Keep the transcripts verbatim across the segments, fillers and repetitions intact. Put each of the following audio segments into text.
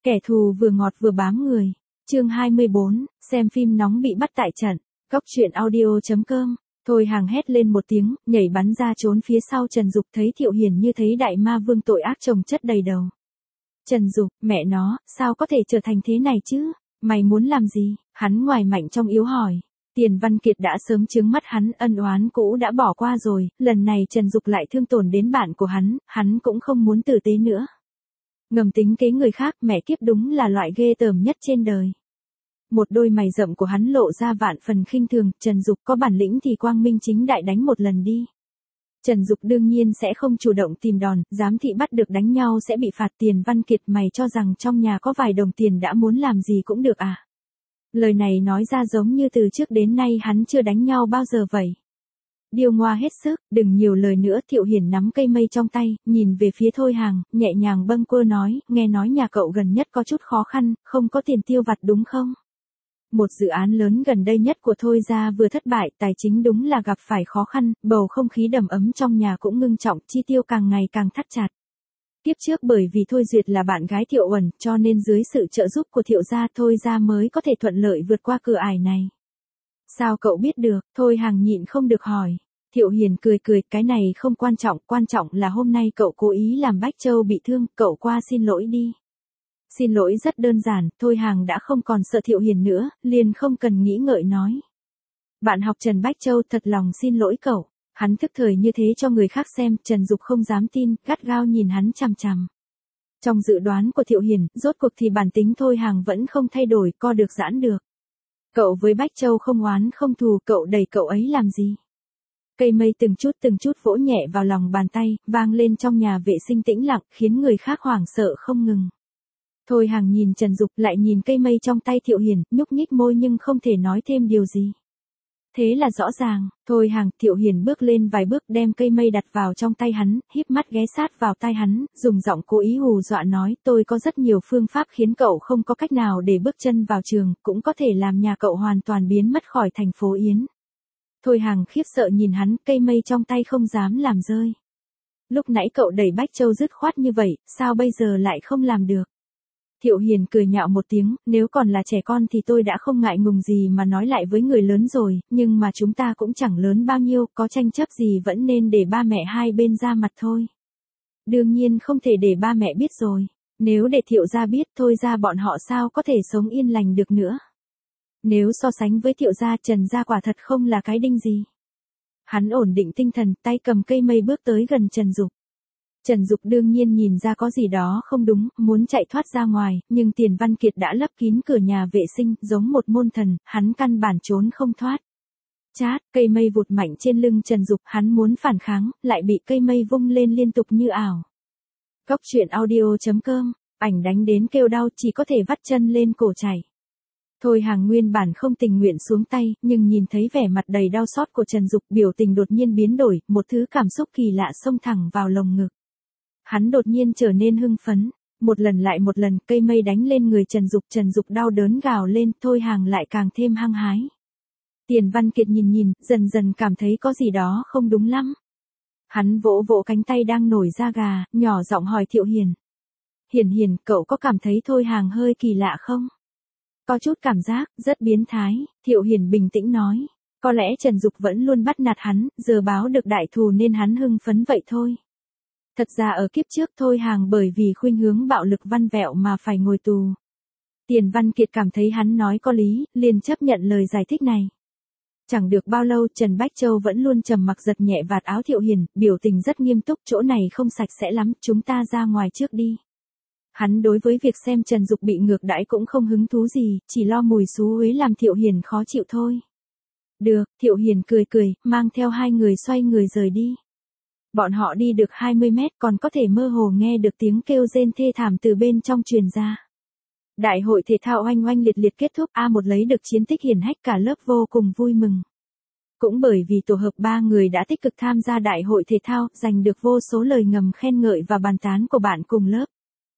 Kẻ thù vừa ngọt vừa bám người. Chương hai mươi bốn, xem phim nóng bị bắt tại trận. Cóc truyện audio chấm com. Thôi Hàng hét lên một tiếng, nhảy bắn ra trốn phía sau Trần Dục, thấy Thiệu Hiền như thấy đại ma vương tội ác chồng chất đầy đầu. Trần Dục, mẹ nó, sao có thể trở thành thế này chứ? Mày muốn làm gì? Hắn ngoài mạnh trong yếu hỏi. Tiền Văn Kiệt đã sớm chướng mắt hắn, ân oán cũ đã bỏ qua rồi, lần này Trần Dục lại thương tổn đến bạn của hắn, hắn cũng không muốn tử tế nữa. Ngầm tính kế người khác, mẹ kiếp đúng là loại ghê tởm nhất trên đời. Một đôi mày rậm của hắn lộ ra vạn phần khinh thường, Trần Dục có bản lĩnh thì quang minh chính đại đánh một lần đi. Trần Dục đương nhiên sẽ không chủ động tìm đòn, giám thị bắt được đánh nhau sẽ bị phạt. Tiền Văn Kiệt, mày cho rằng trong nhà có vài đồng tiền đã muốn làm gì cũng được à? Lời này nói ra giống như từ trước đến nay hắn chưa đánh nhau bao giờ vậy. Điêu ngoa hết sức, đừng nhiều lời nữa. Thiệu Hiền nắm cây mây trong tay, nhìn về phía Thôi Hàng, nhẹ nhàng bâng quơ nói, nghe nói nhà cậu gần nhất có chút khó khăn, không có tiền tiêu vặt đúng không? Một dự án lớn gần đây nhất của Thôi gia vừa thất bại, tài chính đúng là gặp phải khó khăn, bầu không khí đầm ấm trong nhà cũng ngưng trọng, chi tiêu càng ngày càng thắt chặt. Tiếp trước bởi vì Thôi Duyệt là bạn gái Thiệu Uẩn, cho nên dưới sự trợ giúp của Thiệu gia Thôi gia mới có thể thuận lợi vượt qua cửa ải này. Sao cậu biết được? Thôi Hàng nhịn không được hỏi. Thiệu Hiền cười cười, cái này không quan trọng, quan trọng là hôm nay cậu cố ý làm Bách Châu bị thương, cậu qua xin lỗi đi. Xin lỗi rất đơn giản. Thôi Hàng đã không còn sợ Thiệu Hiền nữa, liền không cần nghĩ ngợi nói. Bạn học Trần Bách Châu thật lòng xin lỗi cậu. Hắn thức thời như thế cho người khác xem, Trần Dục không dám tin, gắt gao nhìn hắn chằm chằm. Trong dự đoán của Thiệu Hiền, rốt cuộc thì bản tính Thôi Hàng vẫn không thay đổi, co được giãn được. Cậu với Bách Châu không oán không thù, cậu đẩy cậu ấy làm gì? Cây mây từng chút từng chút vỗ nhẹ vào lòng bàn tay, vang lên trong nhà vệ sinh tĩnh lặng, khiến người khác hoảng sợ không ngừng. Thôi Hàng nhìn Trần Dục, lại nhìn cây mây trong tay Thiệu Hiền, nhúc nhích môi nhưng không thể nói thêm điều gì. Thế là rõ ràng. Thôi Hàng, Thiệu Hiền bước lên vài bước đem cây mây đặt vào trong tay hắn, híp mắt ghé sát vào tai hắn, dùng giọng cố ý hù dọa nói, tôi có rất nhiều phương pháp khiến cậu không có cách nào để bước chân vào trường, cũng có thể làm nhà cậu hoàn toàn biến mất khỏi thành phố Yến. Thôi Hàng khiếp sợ nhìn hắn, cây mây trong tay không dám làm rơi. Lúc nãy cậu đẩy Bách Châu dứt khoát như vậy, sao bây giờ lại không làm được? Thiệu Hiền cười nhạo một tiếng, nếu còn là trẻ con thì tôi đã không ngại ngùng gì mà nói lại với người lớn rồi, nhưng mà chúng ta cũng chẳng lớn bao nhiêu, có tranh chấp gì vẫn nên để ba mẹ hai bên ra mặt thôi. Đương nhiên không thể để ba mẹ biết rồi, nếu để Thiệu gia biết Thôi gia bọn họ sao có thể sống yên lành được nữa. Nếu so sánh với Thiệu gia, Trần gia quả thật không là cái đinh gì. Hắn ổn định tinh thần, tay cầm cây mây bước tới gần Trần Dục. Trần Dục đương nhiên nhìn ra có gì đó không đúng, muốn chạy thoát ra ngoài, nhưng Tiền Văn Kiệt đã lấp kín cửa nhà vệ sinh, giống một môn thần, hắn căn bản trốn không thoát. Chát, cây mây vụt mạnh trên lưng Trần Dục, hắn muốn phản kháng, lại bị cây mây vung lên liên tục như ảo. Cóc truyện audio chấm com, ảnh đánh đến kêu đau, chỉ có thể vắt chân lên cổ chảy. Thôi Hàng nguyên bản không tình nguyện xuống tay, nhưng nhìn thấy vẻ mặt đầy đau xót của Trần Dục, biểu tình đột nhiên biến đổi, một thứ cảm xúc kỳ lạ xông thẳng vào lồng ngực. Hắn đột nhiên trở nên hưng phấn, một lần lại một lần, cây mây đánh lên người Trần Dục, Trần Dục đau đớn gào lên, Thôi Hàng lại càng thêm hăng hái. Tiền Văn Kiệt nhìn nhìn, dần dần cảm thấy có gì đó không đúng lắm. Hắn vỗ vỗ cánh tay đang nổi da gà, nhỏ giọng hỏi Thiệu Hiền. Hiền Hiền, cậu có cảm thấy Thôi Hàng hơi kỳ lạ không? Có chút cảm giác, rất biến thái, Thiệu Hiền bình tĩnh nói. Có lẽ Trần Dục vẫn luôn bắt nạt hắn, giờ báo được đại thù nên hắn hưng phấn vậy thôi. Thật ra ở kiếp trước Thôi Hàng bởi vì khuynh hướng bạo lực văn vẹo mà phải ngồi tù. Tiền Văn Kiệt cảm thấy hắn nói có lý, liền chấp nhận lời giải thích này. Chẳng được bao lâu Trần Bách Châu vẫn luôn trầm mặc giật nhẹ vạt áo Thiệu Hiền, biểu tình rất nghiêm túc, chỗ này không sạch sẽ lắm, chúng ta ra ngoài trước đi. Hắn đối với việc xem Trần Dục bị ngược đãi cũng không hứng thú gì, chỉ lo mùi xú uế làm Thiệu Hiền khó chịu thôi. Được, Thiệu Hiền cười cười, mang theo hai người xoay người rời đi. Bọn họ đi được hai mươi mét còn có thể mơ hồ nghe được tiếng kêu rên thê thảm từ bên trong truyền ra. Đại hội thể thao oanh oanh liệt liệt kết thúc, A một lấy được chiến tích hiển hách, cả lớp vô cùng vui mừng. Cũng bởi vì tổ hợp ba người đã tích cực tham gia đại hội thể thao, giành được vô số lời ngầm khen ngợi và bàn tán của bạn cùng lớp.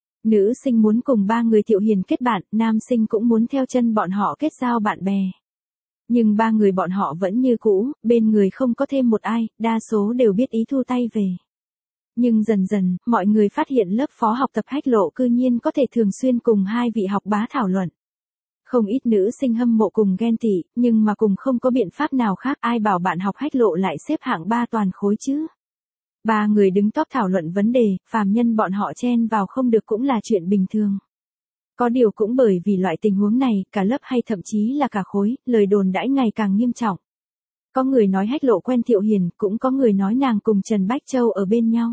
Nữ sinh muốn cùng ba người Thiệu Hiền kết bạn, nam sinh cũng muốn theo chân bọn họ kết giao bạn bè. Nhưng ba người bọn họ vẫn như cũ, bên người không có thêm một ai, đa số đều biết ý thu tay về. Nhưng dần dần, mọi người phát hiện lớp phó học tập Hách Lộ cư nhiên có thể thường xuyên cùng hai vị học bá thảo luận. Không ít nữ sinh hâm mộ cùng ghen tị, nhưng mà cùng không có biện pháp nào khác, ai bảo bạn học Hách Lộ lại xếp hạng ba toàn khối chứ. Ba người đứng top thảo luận vấn đề, phàm nhân bọn họ chen vào không được cũng là chuyện bình thường. Có điều cũng bởi vì loại tình huống này, cả lớp hay thậm chí là cả khối, lời đồn đãi ngày càng nghiêm trọng. Có người nói Hách Lộ quen Thiệu Hiền, cũng có người nói nàng cùng Trần Bách Châu ở bên nhau.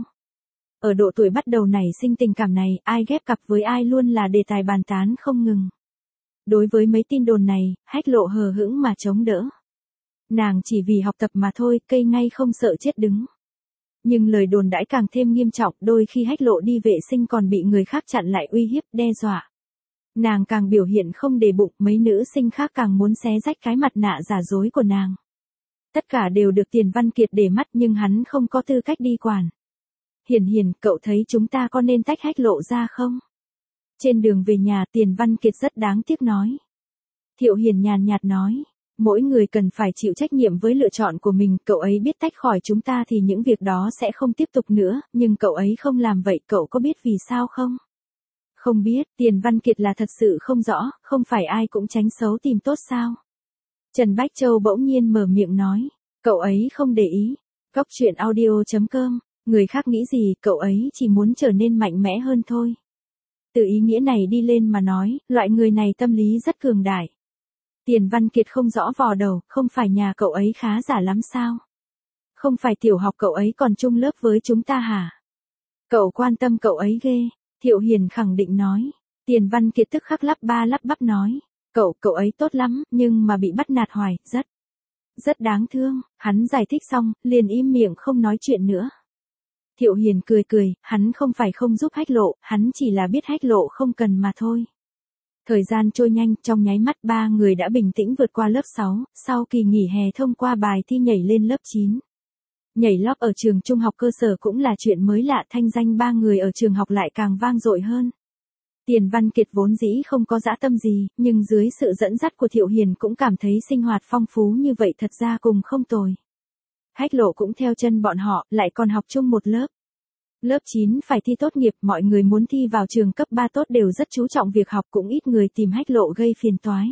Ở độ tuổi bắt đầu nảy sinh tình cảm này, ai ghép cặp với ai luôn là đề tài bàn tán không ngừng. Đối với mấy tin đồn này, Hách Lộ hờ hững mà chống đỡ. Nàng chỉ vì học tập mà thôi, cây ngay không sợ chết đứng. Nhưng lời đồn đãi càng thêm nghiêm trọng, đôi khi Hách Lộ đi vệ sinh còn bị người khác chặn lại uy hiếp, đe dọa. Nàng càng biểu hiện không để bụng, mấy nữ sinh khác càng muốn xé rách cái mặt nạ giả dối của nàng. Tất cả đều được Tiền Văn Kiệt để mắt nhưng hắn không có tư cách đi quản. Hiền Hiền, cậu thấy chúng ta có nên tách Hách Lộ ra không? Trên đường về nhà Tiền Văn Kiệt rất đáng tiếc nói. Thiệu Hiền nhàn nhạt nói. Mỗi người cần phải chịu trách nhiệm với lựa chọn của mình, cậu ấy biết tách khỏi chúng ta thì những việc đó sẽ không tiếp tục nữa, nhưng cậu ấy không làm vậy, cậu có biết vì sao không? Không biết, Tiền Văn Kiệt là thật sự không rõ, không phải ai cũng tránh xấu tìm tốt sao? Trần Bách Châu bỗng nhiên mở miệng nói, cậu ấy không để ý. Góc truyện audio chấm com, người khác nghĩ gì, cậu ấy chỉ muốn trở nên mạnh mẽ hơn thôi. Từ ý nghĩa này đi lên mà nói, loại người này tâm lý rất cường đại. Tiền Văn Kiệt không rõ vò đầu, không phải nhà cậu ấy khá giả lắm sao? Không phải tiểu học cậu ấy còn chung lớp với chúng ta hả? Cậu quan tâm cậu ấy ghê, Thiệu Hiền khẳng định nói. Tiền Văn Kiệt tức khắc lắp ba lắp bắp nói, cậu, cậu ấy tốt lắm, nhưng mà bị bắt nạt hoài, rất, rất đáng thương. Hắn giải thích xong, liền im miệng không nói chuyện nữa. Thiệu Hiền cười cười, hắn không phải không giúp Hách Lộ, hắn chỉ là biết Hách Lộ không cần mà thôi. Thời gian trôi nhanh, trong nháy mắt ba người đã bình tĩnh vượt qua lớp sáu, sau kỳ nghỉ hè thông qua bài thi nhảy lên lớp chín. Nhảy lót ở trường trung học cơ sở cũng là chuyện mới lạ, thanh danh ba người ở trường học lại càng vang dội hơn. Tiền Văn Kiệt vốn dĩ không có dã tâm gì, nhưng dưới sự dẫn dắt của Thiệu Hiền cũng cảm thấy sinh hoạt phong phú như vậy thật ra cùng không tồi. Hách Lộ cũng theo chân bọn họ, lại còn học chung một lớp. Lớp chín phải thi tốt nghiệp, mọi người muốn thi vào trường cấp ba tốt đều rất chú trọng việc học, cũng ít người tìm Hách Lộ gây phiền toái.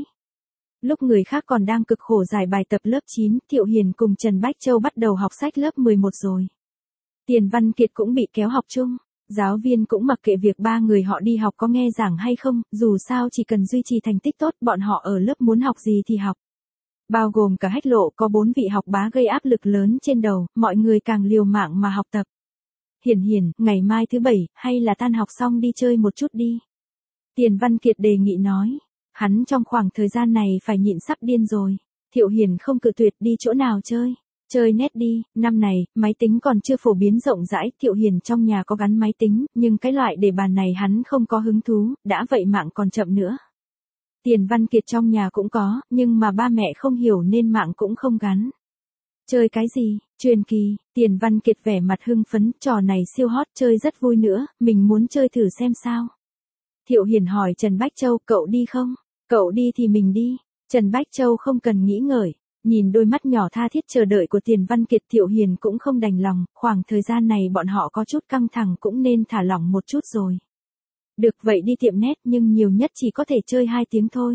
Lúc người khác còn đang cực khổ giải bài tập lớp chín, Thiệu Hiền cùng Trần Bách Châu bắt đầu học sách lớp mười một rồi. Tiền Văn Kiệt cũng bị kéo học chung, giáo viên cũng mặc kệ việc ba người họ đi học có nghe giảng hay không, dù sao chỉ cần duy trì thành tích tốt, bọn họ ở lớp muốn học gì thì học. Bao gồm cả Hách Lộ, có bốn vị học bá gây áp lực lớn trên đầu, mọi người càng liều mạng mà học tập. Hiền Hiền, ngày mai thứ bảy, hay là tan học xong đi chơi một chút đi. Tiền Văn Kiệt đề nghị nói. Hắn trong khoảng thời gian này phải nhịn sắp điên rồi. Thiệu Hiền không cự tuyệt, đi chỗ nào chơi. Chơi net đi, năm này, máy tính còn chưa phổ biến rộng rãi. Thiệu Hiền trong nhà có gắn máy tính, nhưng cái loại để bàn này hắn không có hứng thú, đã vậy mạng còn chậm nữa. Tiền Văn Kiệt trong nhà cũng có, nhưng mà ba mẹ không hiểu nên mạng cũng không gắn. Chơi cái gì? Truyền kỳ. Tiền Văn Kiệt vẻ mặt hưng phấn, trò này siêu hot, chơi rất vui nữa, mình muốn chơi thử xem sao. Thiệu Hiền hỏi Trần Bách Châu, cậu đi không? Cậu đi thì mình đi. Trần Bách Châu không cần nghĩ ngợi, nhìn đôi mắt nhỏ tha thiết chờ đợi của Tiền Văn Kiệt, Thiệu Hiền cũng không đành lòng, khoảng thời gian này bọn họ có chút căng thẳng cũng nên thả lỏng một chút rồi. Được vậy đi tiệm net, nhưng nhiều nhất chỉ có thể chơi hai tiếng thôi.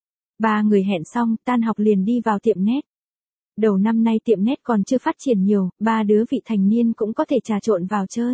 Ba người hẹn xong, tan học liền đi vào tiệm net. Đầu năm nay tiệm net còn chưa phát triển nhiều, ba đứa vị thành niên cũng có thể trà trộn vào chơi.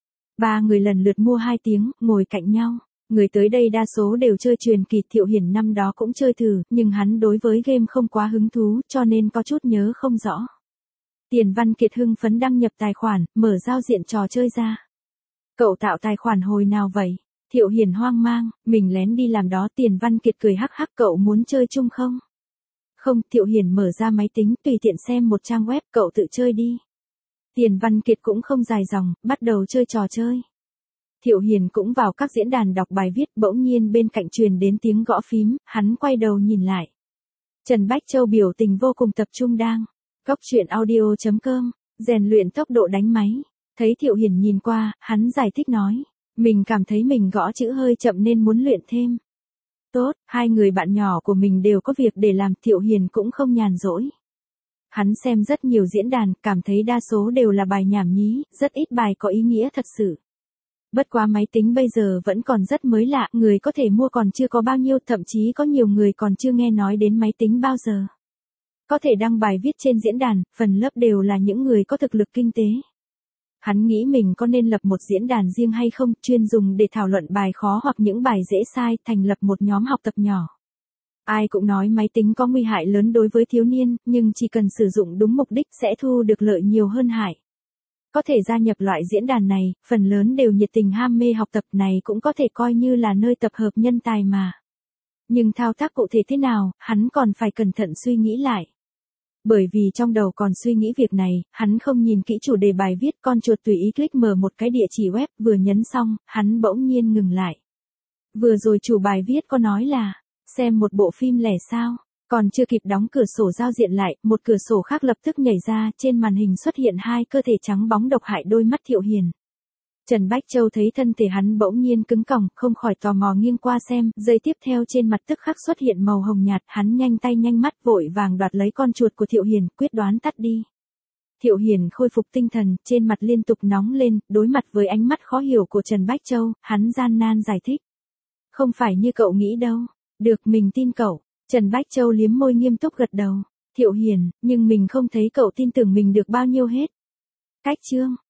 Ba người lần lượt mua hai tiếng, ngồi cạnh nhau. Người tới đây đa số đều chơi truyền kỳ, Thiệu Hiền năm đó cũng chơi thử, nhưng hắn đối với game không quá hứng thú, cho nên có chút nhớ không rõ. Tiền Văn Kiệt hưng phấn đăng nhập tài khoản, mở giao diện trò chơi ra. Cậu tạo tài khoản hồi nào vậy? Thiệu Hiền hoang mang, mình lén đi làm đó. Tiền Văn Kiệt cười hắc hắc, cậu muốn chơi chung không? Không, Thiệu Hiền mở ra máy tính, tùy tiện xem một trang web, cậu tự chơi đi. Tiền Văn Kiệt cũng không dài dòng, bắt đầu chơi trò chơi. Thiệu Hiền cũng vào các diễn đàn đọc bài viết, bỗng nhiên bên cạnh truyền đến tiếng gõ phím, hắn quay đầu nhìn lại. Trần Bách Châu biểu tình vô cùng tập trung đang. Góc truyện audio chấm com, rèn luyện tốc độ đánh máy. Thấy Thiệu Hiền nhìn qua, hắn giải thích nói. Mình cảm thấy mình gõ chữ hơi chậm nên muốn luyện thêm. Tốt, hai người bạn nhỏ của mình đều có việc để làm, Thiệu Hiền cũng không nhàn rỗi. Hắn xem rất nhiều diễn đàn, cảm thấy đa số đều là bài nhảm nhí, rất ít bài có ý nghĩa thật sự. Bất quá máy tính bây giờ vẫn còn rất mới lạ, người có thể mua còn chưa có bao nhiêu, thậm chí có nhiều người còn chưa nghe nói đến máy tính bao giờ. Có thể đăng bài viết trên diễn đàn, phần lớp đều là những người có thực lực kinh tế. Hắn nghĩ mình có nên lập một diễn đàn riêng hay không, chuyên dùng để thảo luận bài khó hoặc những bài dễ sai, thành lập một nhóm học tập nhỏ. Ai cũng nói máy tính có nguy hại lớn đối với thiếu niên, nhưng chỉ cần sử dụng đúng mục đích sẽ thu được lợi nhiều hơn hại. Có thể gia nhập loại diễn đàn này, phần lớn đều nhiệt tình ham mê học tập, này cũng có thể coi như là nơi tập hợp nhân tài mà. Nhưng thao tác cụ thể thế nào, hắn còn phải cẩn thận suy nghĩ lại. Bởi vì trong đầu còn suy nghĩ việc này, hắn không nhìn kỹ chủ đề bài viết, con chuột tùy ý click mở một cái địa chỉ web, vừa nhấn xong, hắn bỗng nhiên ngừng lại. Vừa rồi chủ bài viết có nói là, xem một bộ phim lẻ sao, còn chưa kịp đóng cửa sổ giao diện lại, một cửa sổ khác lập tức nhảy ra, trên màn hình xuất hiện hai cơ thể trắng bóng độc hại đôi mắt Thiệu Hiền. Trần Bách Châu thấy thân thể hắn bỗng nhiên cứng còng, không khỏi tò mò nghiêng qua xem, giây tiếp theo trên mặt tức khắc xuất hiện màu hồng nhạt, hắn nhanh tay nhanh mắt vội vàng đoạt lấy con chuột của Thiệu Hiền, quyết đoán tắt đi. Thiệu Hiền khôi phục tinh thần, trên mặt liên tục nóng lên, đối mặt với ánh mắt khó hiểu của Trần Bách Châu, hắn gian nan giải thích. Không phải như cậu nghĩ đâu, được mình tin cậu. Trần Bách Châu liếm môi nghiêm túc gật đầu. Thiệu Hiền, nhưng mình không thấy cậu tin tưởng mình được bao nhiêu hết. Cách chương.